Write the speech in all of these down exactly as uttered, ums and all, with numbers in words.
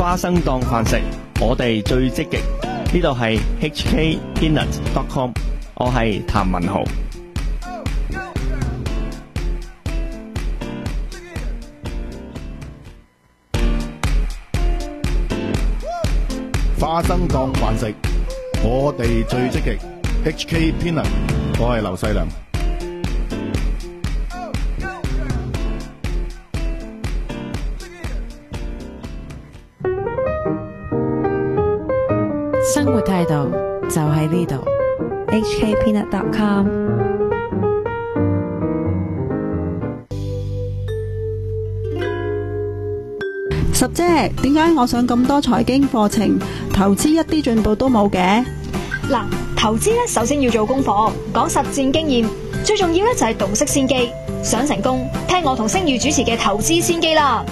花生當飯食，我哋最積極。呢度係 H K Peanut dot com， 我係譚文豪。 花生當飯食，我哋最積極。H K Peanut， 我係劉細良。 生活態度就喺呢度 H K Peanut dot com。 十姐，點解我上咁多財經課程，投資一啲進步都冇嘅？ 嗱，投資咧首先要做功課，講實戰經驗，最重要咧就係洞悉先機。想成功，聽我同星宇主持嘅投資先機啦。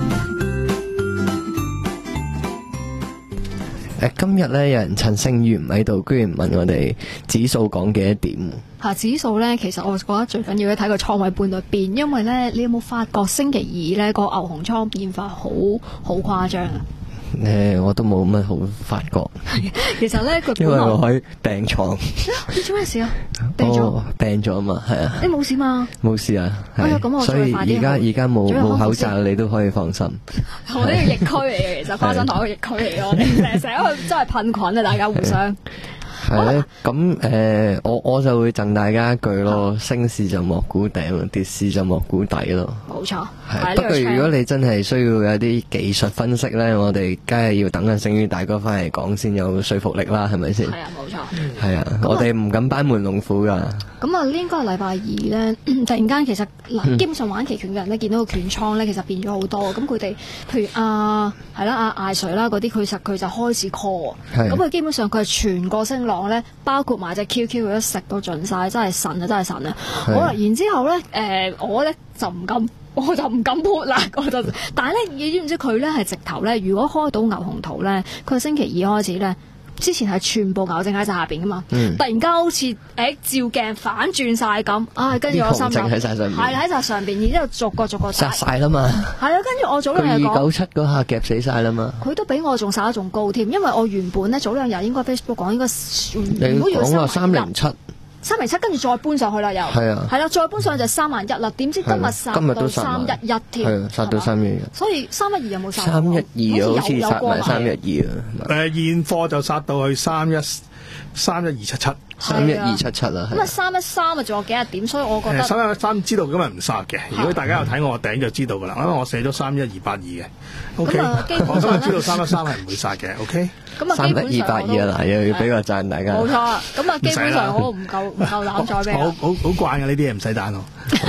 誒，今日咧有人趁星宇唔喺度，居然問我哋指數講幾多點？ 嚇，指數咧，其實我覺得最緊要咧睇個倉位半度變，因為咧你有冇發覺星期二咧個牛熊倉變化好好誇張啊？ 誒，我都冇乜好發覺。 其實咧，佢因為我喺病床。 你做咩事啊？病咗？ 哦，病咗啊嘛，係啊。 你冇事嘛？ 冇事啊。 哎呀，咁我所以而家而家冇冇口罩，你都可以放心。 我呢個疫區嚟嘅，其實花生糖個疫區嚟嘅，我哋成日成日去真係噴菌啊！大家互相。 係咧，咁誒，我我就會贈大家一句咯，升市就莫估頂，跌市就莫估底咯。 冇錯， 係。不過如果你真係需要有啲技術分析咧，我哋梗係要等阿星宇大哥翻嚟講先有說服力啦，係咪先？ 係啊，冇錯。 係啊，我哋唔敢班門弄斧噶。 咁啊，應該係禮拜二咧，突然間其實嗱，基本上玩期權嘅人咧，見到個權倉咧，其實變咗好多。咁佢哋，譬如啊，係啦，阿艾瑞啦嗰啲，佢實佢就開始 call。咁佢基本上佢係全個升浪咧，包括埋隻 Q Q 佢都食到盡晒，真係神啊，真係神啊！好啦，然之後咧，誒、呃，我咧就唔敢，我就唔敢 put 啦，我就。但係咧，你知唔知佢咧係直頭咧？如果開到牛熊圖咧，佢星期二開始咧。之前係全部牛證喺晒下邊噶嘛，嗯、突然間好似誒、欸、照鏡反轉晒咁，啊跟住我心諗喺晒上邊， 係喺晒上邊，然之後逐個逐個殺晒啦嘛，係啊，跟住我早兩日講二九七嗰下夾死晒啦嘛， 佢都比我仲殺得仲高添，因為我原本咧早兩日應該 Facebook 講應該， 你講話三零七。 三零七跟住再搬上去啦，又係啊，係啦，再搬上去就三萬一啦。點知今日殺到三一一添， 係啊，殺到三一一。 所以三一二有冇殺？ 三一二好似殺埋三一二啊。 誒，現貨就殺到去三一三一二七七， 三一二七七啦。 咁啊，三一三啊，仲有幾日點？所以我覺得三一三知道今日唔殺嘅。如果大家有睇我個頂就知道噶啦，因為我寫咗三一二八二嘅。O K，我今日知道三一三係唔會殺嘅。O K。 咁啊， 三一二八二啊，嗱，又要俾個讚大家。 冇錯，咁啊，基本上我唔夠唔夠膽再俾。 好好好慣嘅呢啲嘢，唔使彈我。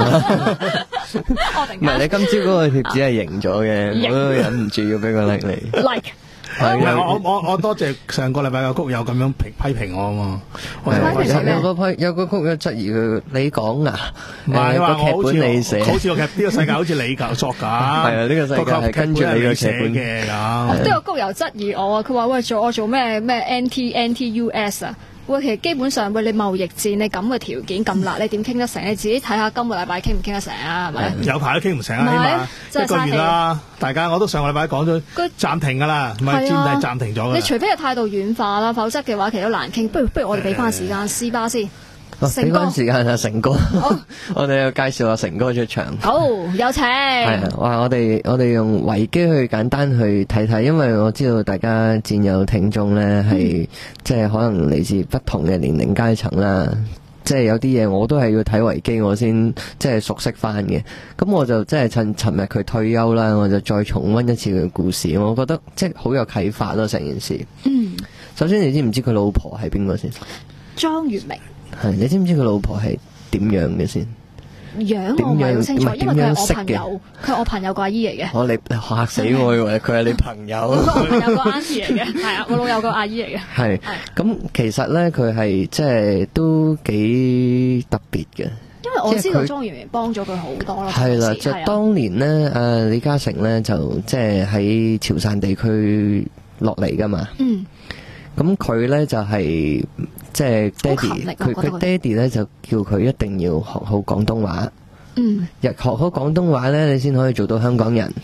唔係你今朝嗰個貼紙係贏咗嘅，我都忍唔住要俾個 like 你。 like。 係我我我多謝上個禮拜個谷友咁樣批批評我啊嘛。 有有個批有個谷友質疑佢，你講啊， 唔係話我好似你寫， 好似個劇呢個世界好似你教作㗎。係啊，呢個世界係跟住你個劇本嘅咁。 都有谷友質疑我啊，佢話喂做我做咩咩 N T N T U S 啊？喂，其實基本上喂你貿易戰你咁嘅條件咁辣，你點傾得成？你自己睇下今個禮拜傾唔傾得成啊？係咪？ 有排都傾唔成啊，起碼一個月啦。大家我都上個禮拜講咗暫停㗎啦，唔係專係暫停咗㗎。 你除非係態度軟化啦，否則嘅話其實都難傾。不如不如我哋俾翻時間斯巴先。 俾翻時間啊，成哥，我哋要介紹下成哥出場。 好，有請。 係啊，哇！我哋我哋用維基去簡單去睇睇，因為我知道大家戰友聽眾咧係即係可能嚟自不同嘅年齡階層啦，即係有啲嘢我都係要睇維基我先即係熟悉翻嘅。咁我就即係趁尋日佢退休啦，我就再重溫一次佢嘅故事，我覺得即係好有啟發咯成件事。嗯，首先你知唔知佢老婆係邊個先？ 莊月明。 係，你知唔知佢老婆係點樣嘅先？ 樣我唔係好清楚，因為佢係我朋友，佢係我朋友個阿姨嚟嘅。 我你嚇死我，以為佢係你朋友。 我朋友個阿姨嚟嘅，係啊，我老友個阿姨嚟嘅。 係，咁其實咧佢係即係都幾特別嘅。 因為我知道莊月明幫咗佢好多咯。 係啦，就當年咧，誒李嘉誠咧就即係喺潮汕地區落嚟噶嘛。嗯。咁佢咧就係、是、即係爹哋，佢佢爹哋咧就叫佢一定要學好廣東話。嗯，日學好廣東話咧，你先可以做到香港人。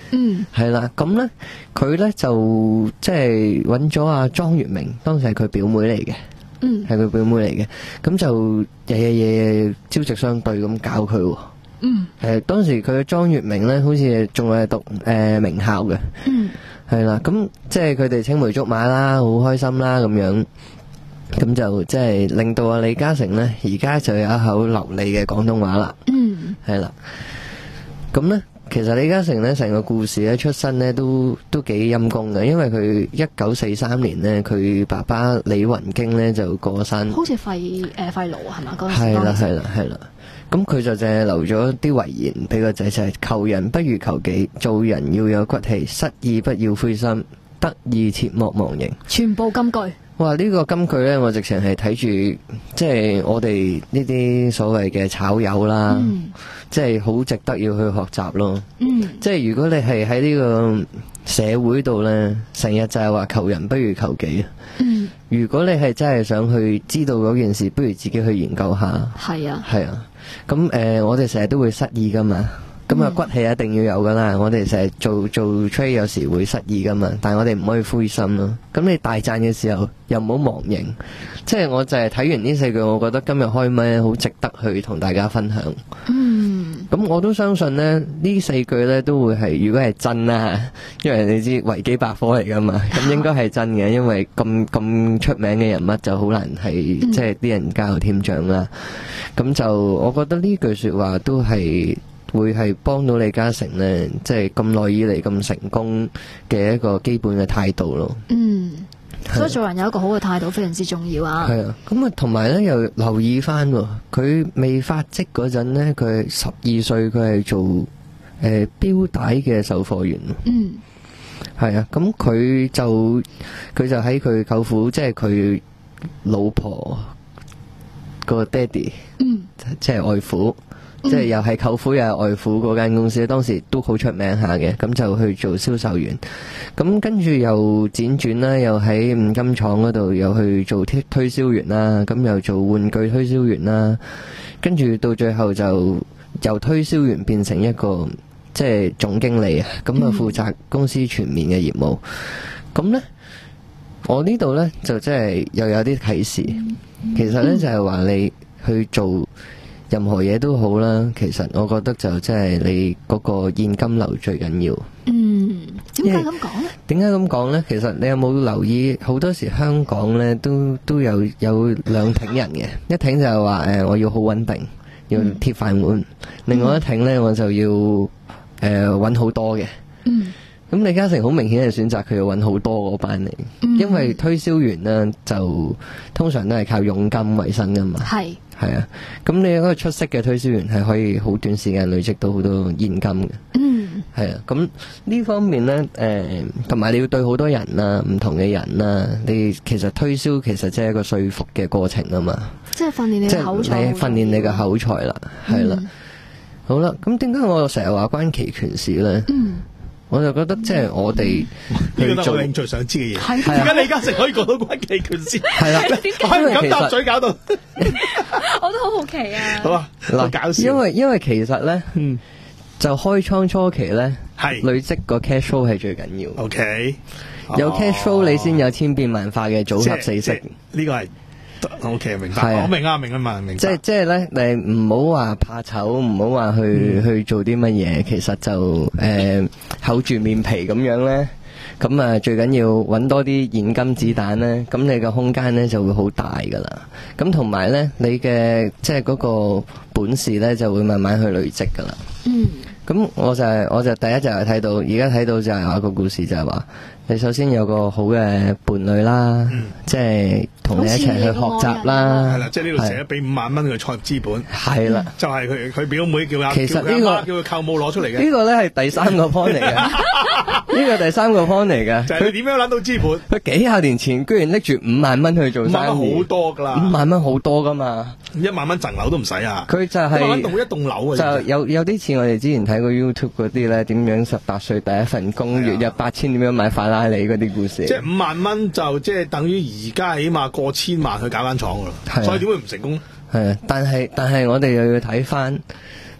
嗯， 係啦，咁咧佢咧就即係揾咗阿莊月明，當時係佢表妹嚟嘅。 嗯， 係佢表妹嚟嘅，咁就日日夜夜朝夕相對咁教佢喎。 嗯， 誒當時佢嘅莊月明咧，好似仲係讀誒、呃、名校嘅。 嗯， 係啦，咁即係佢哋青梅竹馬啦，好開心啦咁樣，咁就即係令到阿李嘉誠咧，而家就有一口流利嘅廣東話啦。 嗯， 係啦，咁咧。其實李嘉誠咧成個故事咧出身咧都都幾陰功嘅，因為佢一九四三年咧，佢爸爸李雲經咧就過身， 好似肺誒肺癆係嘛？嗰陣時係啦係啦係啦，咁佢就淨係留咗啲遺言俾個仔，就係求人不如求己，做人要有骨氣，失意不要灰心，得意切莫忘形， 全部金句。 哇！呢、這個金句咧，我直情係睇住，即係我哋呢啲所謂嘅炒友啦， 嗯、 即係好值得要去學習咯。 嗯、 即係如果你係喺呢個社會度咧，成日就係話求人不如求己。 嗯、 如果你係真係想去知道嗰件事，不如自己去研究下。 係啊， 係啊。咁誒、呃，我哋成日都會失意噶嘛。咁啊，骨氣一定要有噶啦！我哋成日做做 trade 有時會失意噶嘛，但係我哋唔可以灰心咯。咁你大賺嘅時候又唔好忘形，即係我就係睇完呢四句，我覺得今日開咪好值得去同大家分享。 嗯， 咁我都相信呢呢四句呢都會係，如果係真啦，因為你知維基百科嚟噶嘛，咁應該係真嘅，因為咁咁出名嘅人物就好難係、嗯、即係啲人加油添醬啦。咁就我覺得呢句說話都係。會係幫到李嘉誠呢，即係咁耐以嚟咁成功嘅一個基本嘅態度咯。 嗯，所以做人有一個好嘅態度非常之重要啊。 係啊，咁啊，同埋呢又留意翻，佢未發跡嗰陣呢，佢十二歲，佢係做誒錶帶嘅售貨員。 嗯， 係啊，咁佢就佢就喺佢舅父，即係佢老婆個爹哋，嗯，即係外父。即係又係舅父又係外父嗰間公司，當時都好出名下嘅，咁就去做銷售員。咁跟住又輾轉啦，又喺五金廠嗰度又去做推推銷員啦，咁又做玩具推銷員啦。跟住到最後就由推銷員變成一個即係總經理啊，咁啊負責公司全面嘅業務。咁呢，我呢度呢，就即係又有啲啟示，其實呢，就係話你去做。任何嘢都好啦，其實我覺得就即係你嗰個現金流最緊要。 嗯，點解咁講呢？點解咁講呢？其實你有冇留意好多時香港呢都都有有兩挺人嘅，一挺就係話誒我要好穩定，要鐵飯碗；嗯、另外一挺呢，我就要誒揾好多嘅。嗯。咁李嘉誠好明顯係選擇佢要揾好多嗰班嚟，嗯、因為推銷員呢就通常都係靠佣金為生噶嘛。係係啊，咁你一個出色嘅推銷員係可以好短時間累積到好多現金嘅。嗯，係啊，咁呢方面呢，誒、呃，同埋你要對好多人啦，唔同嘅人啦，你其實推銷其實即係一個說服嘅過程啊嘛。即係訓練你嘅口才，即係訓練你嘅口才啦，係啦、嗯。好啦，咁點解我成日話關期權事呢？嗯。我就覺得即係我哋呢個都我興趣想知嘅嘢。點解李嘉誠可以講到關期權先？係啦，我唔敢搭嘴搞到。 我都好好奇啊。 好啊，嗱，搞笑。 因為因為其實咧，嗯，就開倉初期咧， 係累積個 cash flow 係最緊要。 OK， 有 cash flow 你先有千變萬化嘅組合四式。 呢個係。O K， 明白，我明啊，明啊嘛，明白。 即係即係咧，你唔好話怕醜，唔好話去、嗯、去做啲乜嘢，其實就誒、呃、厚住面皮咁樣咧，咁啊最緊要揾多啲現金子彈咧，咁你個空間咧就會好大噶啦。咁同埋咧，你嘅即係嗰個本事咧就會慢慢去累積噶啦。嗯。咁我就係、是、我就第一就係睇到，而家睇到就係話個故事就係話，你首先有個好嘅伴侶啦，嗯、即係同你一齊去學習啦。係啦， 即係呢度成日俾五萬蚊嘅創業資本。係啦，就係佢佢表妹叫阿其實呢、這個叫佢舅母攞出嚟嘅。 呢個咧係第三個 point 嚟嘅，呢個第三個 point 嚟嘅。 就係佢點樣揾到資本？ 佢幾廿年前居然拎住五萬蚊去做生意。五萬蚊好多噶啦， 五萬蚊好多噶嘛。 一萬蚊層樓都唔使啊！ 佢就係、是、 一萬蚊一棟樓啊！ 就有有啲似我哋之前睇過 YouTube 嗰啲咧，點樣十八歲第一份工，月入八千，點樣買法拉利嗰啲故事。 即係五萬蚊就即係等於而家起碼過千萬去搞間廠噶啦，所以點會唔成功咧？ 係啊，但係但係我哋又要睇翻，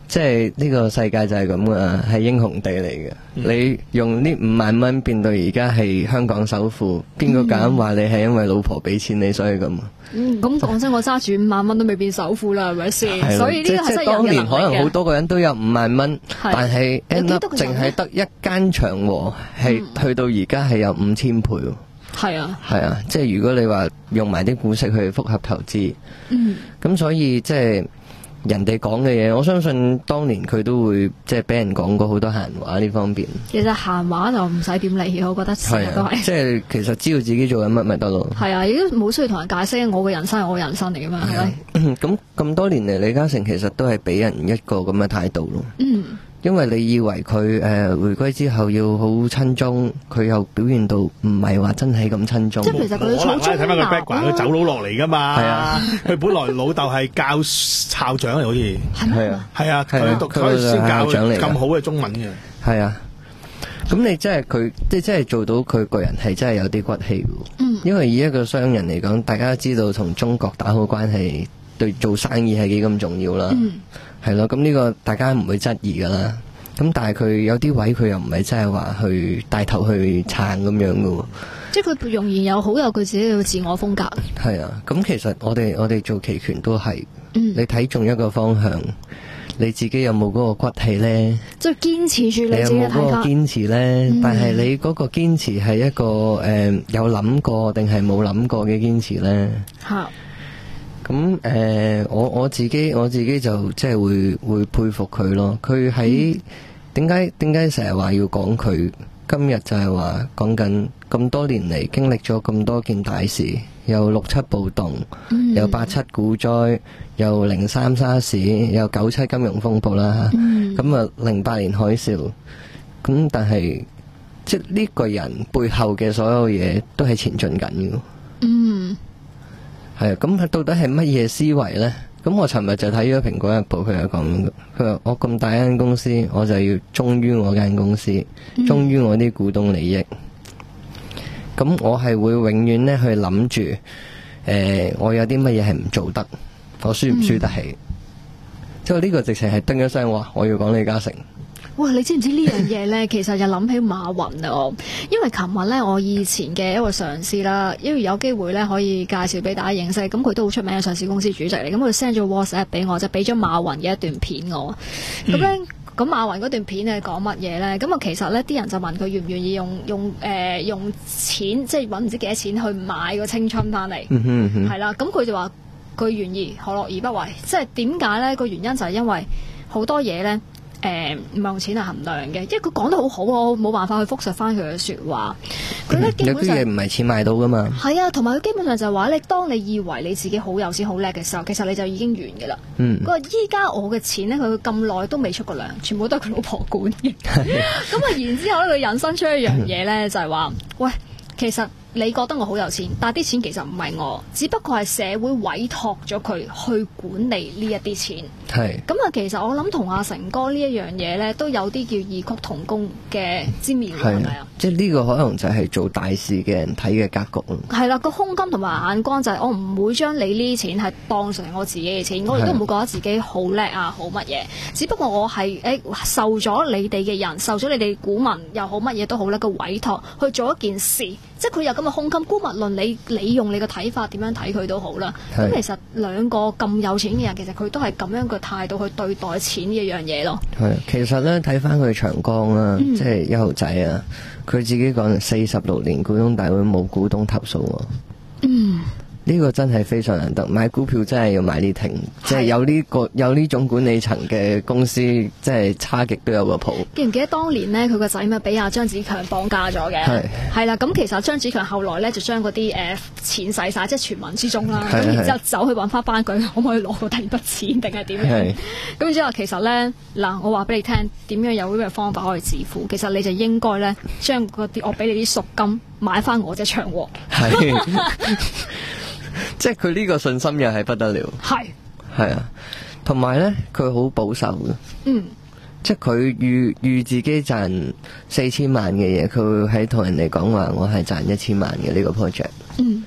即係呢個世界就係咁噶，係英雄地嚟嘅。嗯、你用呢五萬蚊變到而家係香港首富，邊個敢話你係因為老婆俾錢你所以咁？ 嗯，咁講真，我揸住五萬蚊都未變首富啦，係咪先？所以呢個係真係當年可能好多個人都有五萬蚊，但係 end up 淨係得一間長和係、嗯、去到而家係有五千倍。 係啊， 係啊，即係如果你話用埋啲股息去複合投資，嗯，咁所以即係。人哋講嘅嘢，我相信當年佢都會即係俾人講過好多閒話呢方面。其實閒話就唔使點理，我覺得成日都係。即係其實知道自己做緊乜咪得咯。係啊，亦都冇需要同人解釋，我嘅人生係我人生嚟噶嘛，係咪？咁咁多年嚟，李嘉誠其實都係俾人一個咁嘅態度咯。嗯。因為你以為佢誒、呃、回歸之後要好親中，佢又表現到唔係話真係咁親中。即係其實佢可能睇翻佢 background，佢走佬落嚟噶嘛。係啊，佢本來老豆係教校長嚟，好似係啊，係啊，佢讀佢先教咁好嘅中文嘅。係啊，咁你即係佢，即係即係做到佢個人係真係有啲骨氣嘅。嗯，因為以一個商人嚟講，大家都知道同中國打好關係，對做生意係幾咁重要啦。嗯。係咯，咁呢個大家唔會質疑噶啦。咁但係佢有啲位佢又唔係真係話去帶頭去撐咁樣噶。即係佢容易有好有佢自己嘅自我風格。係啊，咁其實我哋我哋做期權都係，嗯、你睇中一個方向，你自己有冇嗰個骨氣咧？即係堅持住你自己嘅睇法。你有冇嗰個堅持咧？嗯、但係你嗰個堅持係一個誒、呃、有諗過定係冇諗過嘅堅持咧？吓。咁誒、呃，我我自己我自己就即係會會佩服佢咯。佢喺點解點解成日話要講佢？今日就係話講緊咁多年嚟經歷咗咁多件大事，有六七暴動，嗯、有八七股災，有零三沙士，有九七金融風暴啦。咁啊、嗯，零八年海嘯。咁但係即係呢個人背後嘅所有嘢都係前進緊嘅。嗯。係啊，咁到底係乜嘢思維呢？咁我尋日就睇咗《蘋果日報》，佢有講，佢話我咁大間公司，我就要忠於我間公司，忠於我啲股東利益。咁我係會永遠咧去諗住，誒、呃，我有啲乜嘢係唔做得，我輸唔輸得起？即係呢個直情係叮一聲話，我要講李嘉誠。哇！你知唔知呢樣嘢咧？其實就諗起馬雲啊！因為琴日咧，我以前嘅一個上司啦，因為有機會咧可以介紹俾大家認識，咁佢都好出名嘅上市公司主席嚟，咁佢 send 咗 WhatsApp 俾我，就俾咗馬雲嘅一段片我。咁咧、嗯，咁馬雲嗰段片係講乜嘢咧？咁啊，其實咧啲人就問佢願唔願意用用誒、呃、用錢，即係揾唔知幾多錢去買個青春翻嚟。嗯哼嗯係啦，咁佢就話佢願意，何樂而不為？即係點解咧？個原因就係因為好多嘢咧。誒唔係用錢嚟衡量嘅，因為佢講得好好，我冇辦法去複述翻佢嘅説話。佢咧、嗯、基本上有啲嘢唔係錢買到噶嘛。係啊，同埋佢基本上就係話你當你以為你自己好有錢好叻嘅時候，其實你就已經完嘅啦。嗯。佢話依家我嘅錢咧，佢咁耐都未出過糧，全部都係佢老婆管嘅。咁啊，然之後咧，佢引申出一樣嘢咧，就係話，喂，其實。你覺得我好有錢，但係啲錢其實唔係我，只不過係社會委託咗佢去管理呢一啲錢。係咁啊，其實我諗同阿成哥呢一樣嘢咧，都有啲叫異曲同工嘅之妙，係咪啊？即係呢個可能就係做大事嘅人睇嘅格局咯。係啦，個胸襟同埋眼光就係我唔會將你呢啲錢係當成我自己嘅錢，我亦都唔會覺得自己好叻啊，好乜嘢。只不過我係誒、欸、受咗你哋嘅人，受咗你哋股民又好乜嘢都好咧個委託去做一件事。即係佢有咁嘅胸襟，姑勿論你你用你嘅睇法點樣睇佢都好啦。咁其實兩個咁有錢嘅人，其實佢都係咁樣嘅態度去對待錢嘅樣嘢咯。係，其實咧睇翻佢長江啦，嗯、即係一號仔啊，佢自己講四十六年股東大會冇股東投訴喎。嗯。呢個真係非常難得，買股票真係要買呢停，即係有呢個有呢種管理層嘅公司，即係差極都有個譜。記唔記得當年呢，佢個仔咪俾阿張子強綁架咗嘅？係係啦，咁其實張子強後來咧就將嗰啲誒錢使晒，即係傳聞之中啦。咁然之後走去揾翻翻佢，可唔可以攞到第二筆錢定係點樣？咁之後其實咧嗱，我話俾你聽，點樣有呢個方法可以致富？其實你就應該咧將嗰啲我俾你啲贖金買翻我隻長和。係。即係佢呢個信心又係不得了，係係啊，同埋咧佢好保守嘅，嗯，即係佢預預自己賺四千萬嘅嘢，佢會喺同人哋講話我係賺一千萬嘅呢個 project，嗯，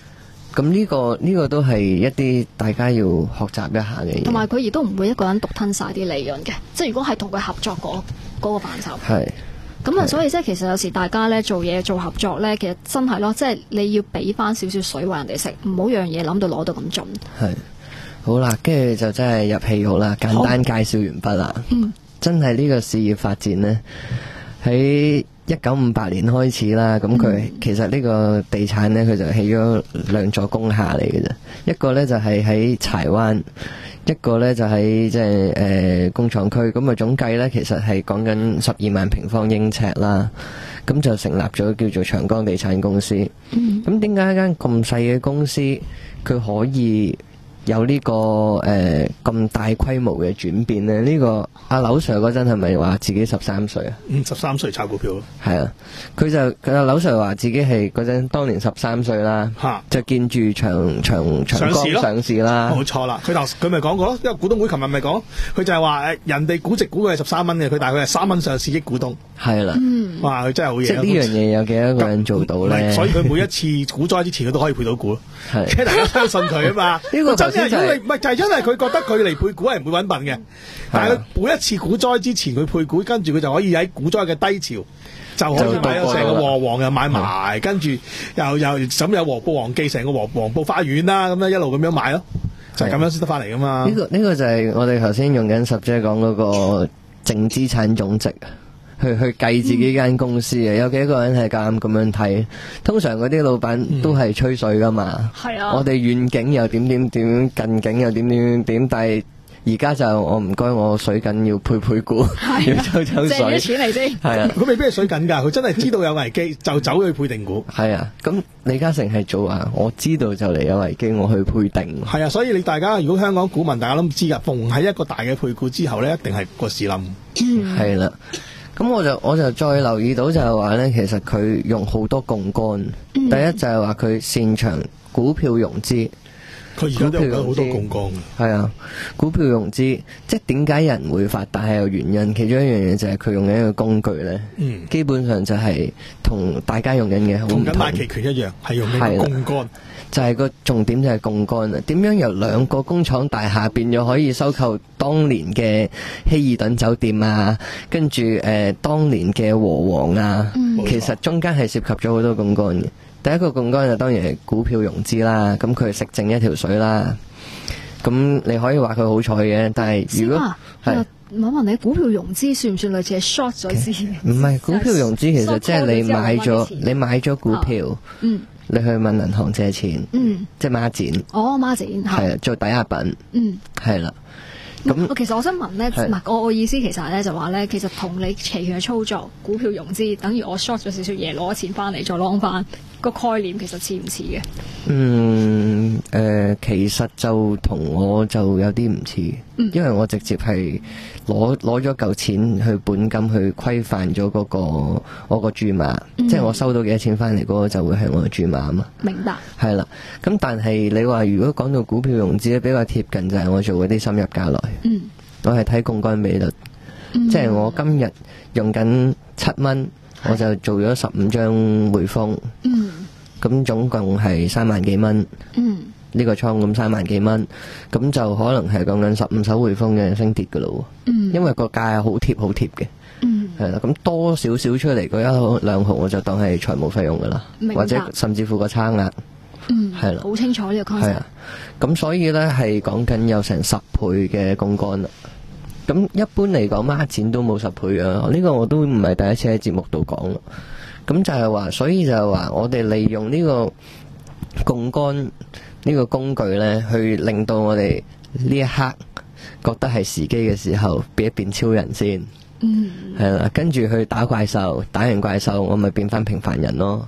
咁呢、這個呢、這個都係一啲大家要學習一下嘅嘢。 同埋佢亦都唔會一個人獨吞晒啲利潤嘅，即係如果係同佢合作嗰嗰個範疇。 係。 咁啊，所以即係其實有時大家咧做嘢做合作咧，其實真係咯，即係你要俾翻少少水餵人哋食，唔好樣嘢諗到攞到咁盡。 係。好啦，跟住就真係入戲肉啦，簡單介紹完畢啦。嗯。真係呢個事業發展呢，喺一九五八年開始啦。咁佢、嗯、其實呢個地產呢，佢就起咗兩座工廈嚟嘅啫。一個呢就係喺柴灣，一個呢就喺即係誒工廠區。咁啊總計呢，其實係講緊十二萬平方英尺啦。咁就成立咗叫做長江地產公司。咁點解一間咁細嘅公司佢可以有呢、這個誒咁、呃、大規模嘅轉變呢？呢、這個阿劉 Sir 嗰陣係咪話自己十三歲啊？ 嗯，十三歲炒股票咯。 係啊，佢就佢阿劉 Sir 話自己係嗰陣當年十三歲啦，就見住長長長江上市啦。 冇錯啦，佢頭佢咪講過咯，因為股東會琴日咪講，佢就係話誒人哋估值估佢係十三蚊嘅，佢大概係三蚊上市億股東。 係啦， 嗯， 哇，佢真係好嘢。 即係呢樣嘢有幾多個人做到咧？ 所以佢每一次股災之前，佢都可以配到股咯。係，即係大家相信佢啊嘛。呢個真係如果你唔係就係因為佢覺得佢嚟配股係唔會揾笨嘅，但係佢每一次股災之前佢配股，跟住佢就可以喺股災嘅低潮就可以買咗成個和黃又買埋，跟住又又咁有黃埔黃記成個黃黃埔花園啦，咁樣一路咁樣買咯，就係咁樣先得翻嚟噶嘛。 呢個呢個就係我哋頭先用緊十姐講嗰個淨資產總值。去去計自己間公司啊、嗯，有幾個人係咁咁樣睇？通常嗰啲老闆都係吹水噶嘛。係、嗯、啊。我哋遠景又點點點，近景又點點點，但係而家就我唔該，我水緊要配配股，啊、要抽抽水。借啲錢嚟先。係啊。佢未必係水緊㗎，佢真係知道有危機就走去配定股。 係啊。咁李嘉誠係做啊，我知道就嚟有危機，我去配定。 係啊，所以你大家如果香港股民大家都唔知㗎，逢喺一個大嘅配股之後咧，一定係個市冧。 嗯。係啦。咁我就我就再留意到就係話咧，其實佢用好多槓桿、嗯。第一就係話佢擅長股票融資， 佢而家都有好多槓桿。 係啊，股票融資，即係點解人會發達係有原因。其中一樣嘢就係佢用緊一個工具咧、嗯，基本上就係同大家用緊嘅好唔同。 同緊買期權一樣，係用緊槓桿。 就係、是、個重點就係槓桿啊！點樣由兩個工廠大廈變咗可以收購當年嘅希爾頓酒店啊，跟住誒、呃、當年嘅和黃啊、嗯，其實中間係涉及咗好多槓桿嘅。第一個槓桿就當然係股票融資啦，咁佢食剩一條水啦。咁你可以話佢好彩嘅，但係如果係我問你，股票融資算唔算類似係 short 咗先？ 唔係股票融資，其實即係你買咗你買咗股票。哦、嗯。你去問銀行借錢，嗯，即係孖展， 哦，孖展係啊，做抵押品，嗯，係啦。咁、嗯、 其實我想問咧，唔係我我意思其實咧就話咧，其實同你期權嘅操作，股票融資，等於我 short 咗少少嘢，攞錢翻嚟再 long 翻，個概念其實似唔似嘅？嗯，誒、 呃，其實就同我就有啲唔似，因為我直接係攞攞咗嚿錢去本金去規範咗嗰個我個注碼，嗯、即係我收到幾多錢翻嚟嗰個就會係我嘅注碼啊嘛。 明白。 係啦，咁但係你話如果講到股票融資咧，比較貼近就係我做嗰啲深入價來。嗯，我係睇槓桿比率，嗯、即係我今日用緊七蚊，我就做咗十五張匯豐。嗯，咁總共係三萬幾蚊。嗯，呢、這個倉咁三萬幾蚊，咁就可能係講緊十五手匯豐嘅升跌噶咯。嗯，因為個價係好貼好貼嘅。嗯，係啦，咁多少少出嚟嗰一兩毫，我就當係財務費用噶啦，或者甚至乎個差額。 嗯，係啦，好清楚呢個 concept。係啊，咁所以咧係講緊有成十倍嘅槓桿啦。咁一般嚟講，孖展都冇十倍啊。呢、這個我都唔係第一次喺節目度講啦。咁就係話，所以就係話，我哋利用呢個槓桿呢個工具咧，去令到我哋呢一刻覺得係時機嘅時候，變一變超人先。嗯，係啦，跟住去打怪獸，打完怪獸，我咪變翻平凡人咯。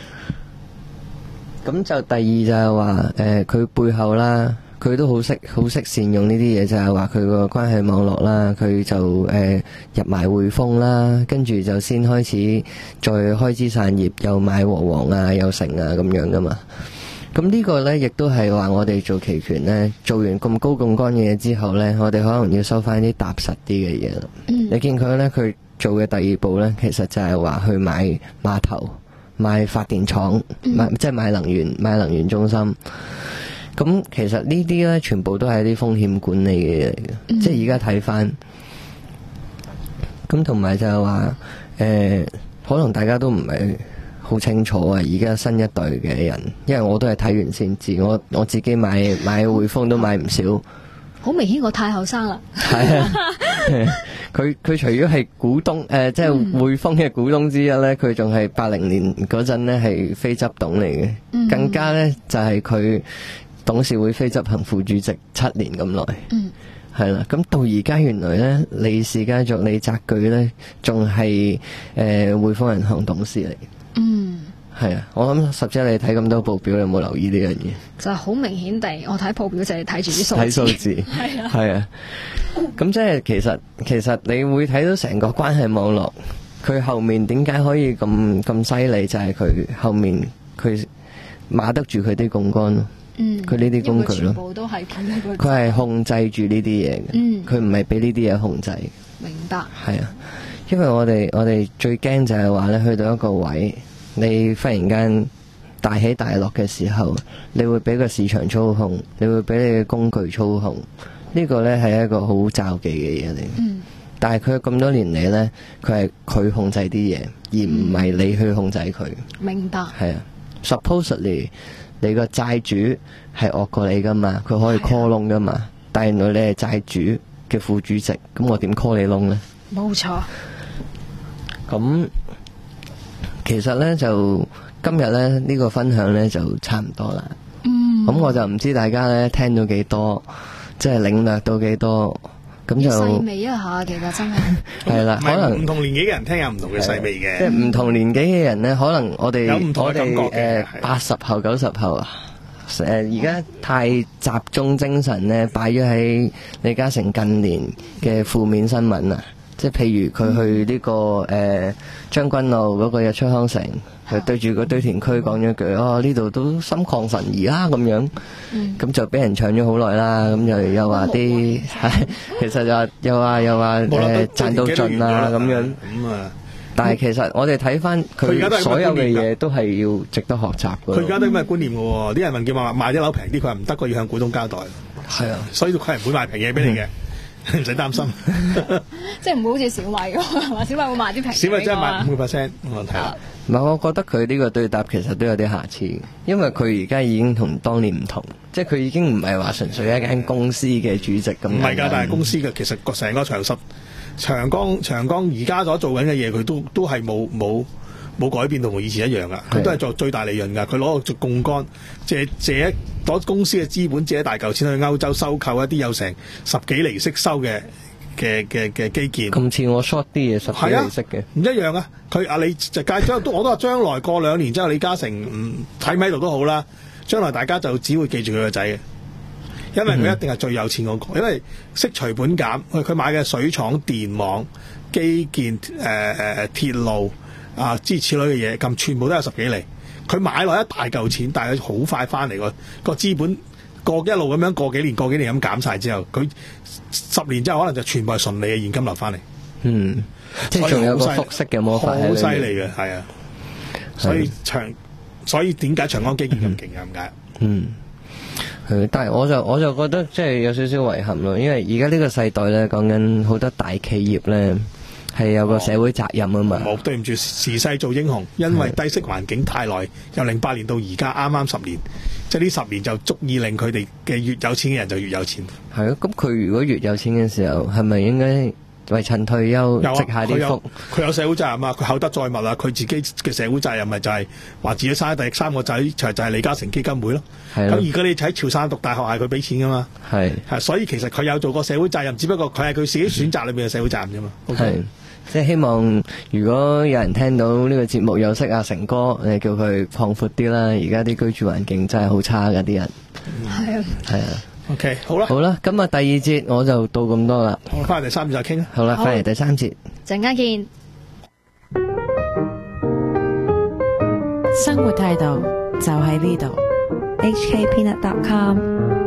咁就第二就係話，誒、呃、佢背後啦，佢都好識好識善用呢啲嘢，就係話佢個關係網絡啦，佢就誒、呃、入埋匯豐啦，跟住就先開始再開枝散葉，又買和黃啊，又成啊咁樣噶嘛。咁呢個呢，亦都係話我哋做期權呢，做完咁高槓桿嘅嘢之後呢，我哋可能要收翻啲踏實啲嘅嘢啦。你見佢呢，佢做嘅第二步呢，其實就係話去買碼頭。 買發電廠，買即係買能源買能源中心。咁其實呢啲咧，全部都係啲風險管理嘅嘢嚟嘅。嗯、即係而家睇翻，咁同埋就係話，誒、呃，可能大家都唔係好清楚啊。而家新一代嘅人，因為我都係睇完先知，我我自己買買匯豐都買唔少。 好明顯我太後生啦。 係啊，佢佢除咗係股東，誒、呃，即係匯豐嘅股東之一咧，佢仲係八零年嗰陣咧係非執董嚟嘅，嗯、更加咧就係、是、佢。董事會非執行副主席七年咁耐，係啦、嗯，咁到而家原來咧，李氏家族李澤鉅咧，仲係誒匯豐銀行董事嚟。嗯，係啊，我諗十姐你睇咁多報表，你有冇留意呢樣嘢？就係好明顯地，我睇報表就係睇住啲數字。睇數字，係啊，係啊。咁即係其實其實你會睇到成個關係網絡，佢後面點解可以咁咁犀利？就係、是、佢後面佢碼得住佢啲槓桿咯。嗯，佢呢啲工具咯，全部都係佢係控制住呢啲嘢嘅，嗯，佢唔係俾呢啲嘢控制。明白。係啊，因為我哋我哋最驚就係話咧，去到一個位，你忽然間大起大落嘅時候，你會俾個市場操控，你會俾你嘅工具操控，呢、這個咧係一個好詐忌嘅嘢嚟。嗯。但係佢咁多年嚟咧，佢係佢控制啲嘢，而唔係你去控制佢。明白。係啊 ，supposedly。你個債主係惡過你噶嘛？佢可以 call 窿噶嘛？的但係原來你係債主嘅副主席，咁我點 call 你窿呢？冇錯。咁其實呢，就今日呢，呢、呢個分享呢，就差唔多啦。嗯。咁我就唔知大家呢聽到幾多，即係領略到幾多。咁就細味一下，其實真係係啦，可能唔同年紀嘅人聽有唔同嘅細味嘅，即係唔同年紀嘅人咧，可能我哋有唔同嘅感覺嘅。誒，八十後、九十後啊，誒，而家太集中精神咧，擺咗喺李嘉誠近年嘅負面新聞啊，即係譬如佢去呢個誒將軍澳嗰個日出康城。佢對住個堆填區講咗句，哦，呢度都心曠神怡啦咁樣，咁、嗯、就俾人搶咗好耐啦。咁又又話啲，其實又又話又話誒賺到盡啦咁樣。咁啊，但係其實我哋睇翻佢所有嘅嘢都係要值得學習嘅。佢而家都咁嘅觀念嘅喎，啲人問叫話賣啲樓平啲，佢話唔得，佢要向股東交代。係啊，所以佢係唔會賣平嘢俾你嘅。唔使擔心，即係唔會好似小米咁，係嘛？小米會賣啲平，小米真係賣五個 percent 冇問題啦。唔係，我覺得佢呢個對答其實都有啲瑕疵，因為佢而家已經同當年唔同，即係佢已經唔係話純粹一間公司嘅主席咁。唔係㗎，但係公司嘅其實個成個長實、長江、長江而家所做緊嘅嘢，佢都都係冇冇。冇改變到同以前一樣噶，佢都係做最大利潤噶。佢攞個做槓桿，借借攞公司嘅資本借一大嚿錢去歐洲收購一啲有成十幾厘息收嘅嘅嘅嘅基建。咁似我 short 啲嘢十幾厘息嘅，唔一樣啊！佢啊，你就介將都我都話將來過兩年之後，李嘉誠唔睇喺度都好啦。將來大家就只會記住佢個仔嘅，因為佢一定係最有錢嗰個，嗯、因為息除本減，佢佢買嘅水廠、電網、基建、誒誒鐵路。啊！諸如此類嘅嘢，咁全部都有十幾厘。佢買落一大嚿錢，但係佢好快翻嚟個個資本過一路咁樣過幾年過幾年咁減晒之後，佢十年之後可能就全部係順利嘅現金流翻嚟。嗯，即係仲有個複息嘅魔法，好犀利嘅，係啊。所以長，所以點解長江基建咁勁啊？點解？嗯，係，但係我就我就覺得即係有少少遺憾咯，因為而家呢個世代咧，講緊好多大企業咧。係有個社會責任啊嘛！冇、哦、對唔住，時勢做英雄，因為低息環境太耐，由零八年到而家啱啱十年，即係呢十年就足以令佢哋嘅越有錢嘅人就越有錢。係啊，咁佢如果越有錢嘅時候，係咪應該為趁退休積下啲福？佢有，有社會責任啊！佢厚德載物啊！佢自己嘅社會責任咪就係話自己生第三個仔就係、就係、李嘉誠基金會咯。咁而家你喺潮汕讀大學係佢俾錢噶嘛？係係，所以其實佢有做過社會責任，只不過佢係佢自己選擇裏面嘅社會責任啫嘛。係、okay？即係希望，如果有人聽到呢個節目有識阿成哥，你叫佢擴闊啲啦。而家啲居住環境真係好差㗎，啲人係啊，係啊。OK， 好啦，好啦，今日第二節我就到咁多啦。我翻嚟第三節再傾啦。好啦，翻嚟第三節，陣間見。 生活態度就喺呢度。 H K Peanut dot com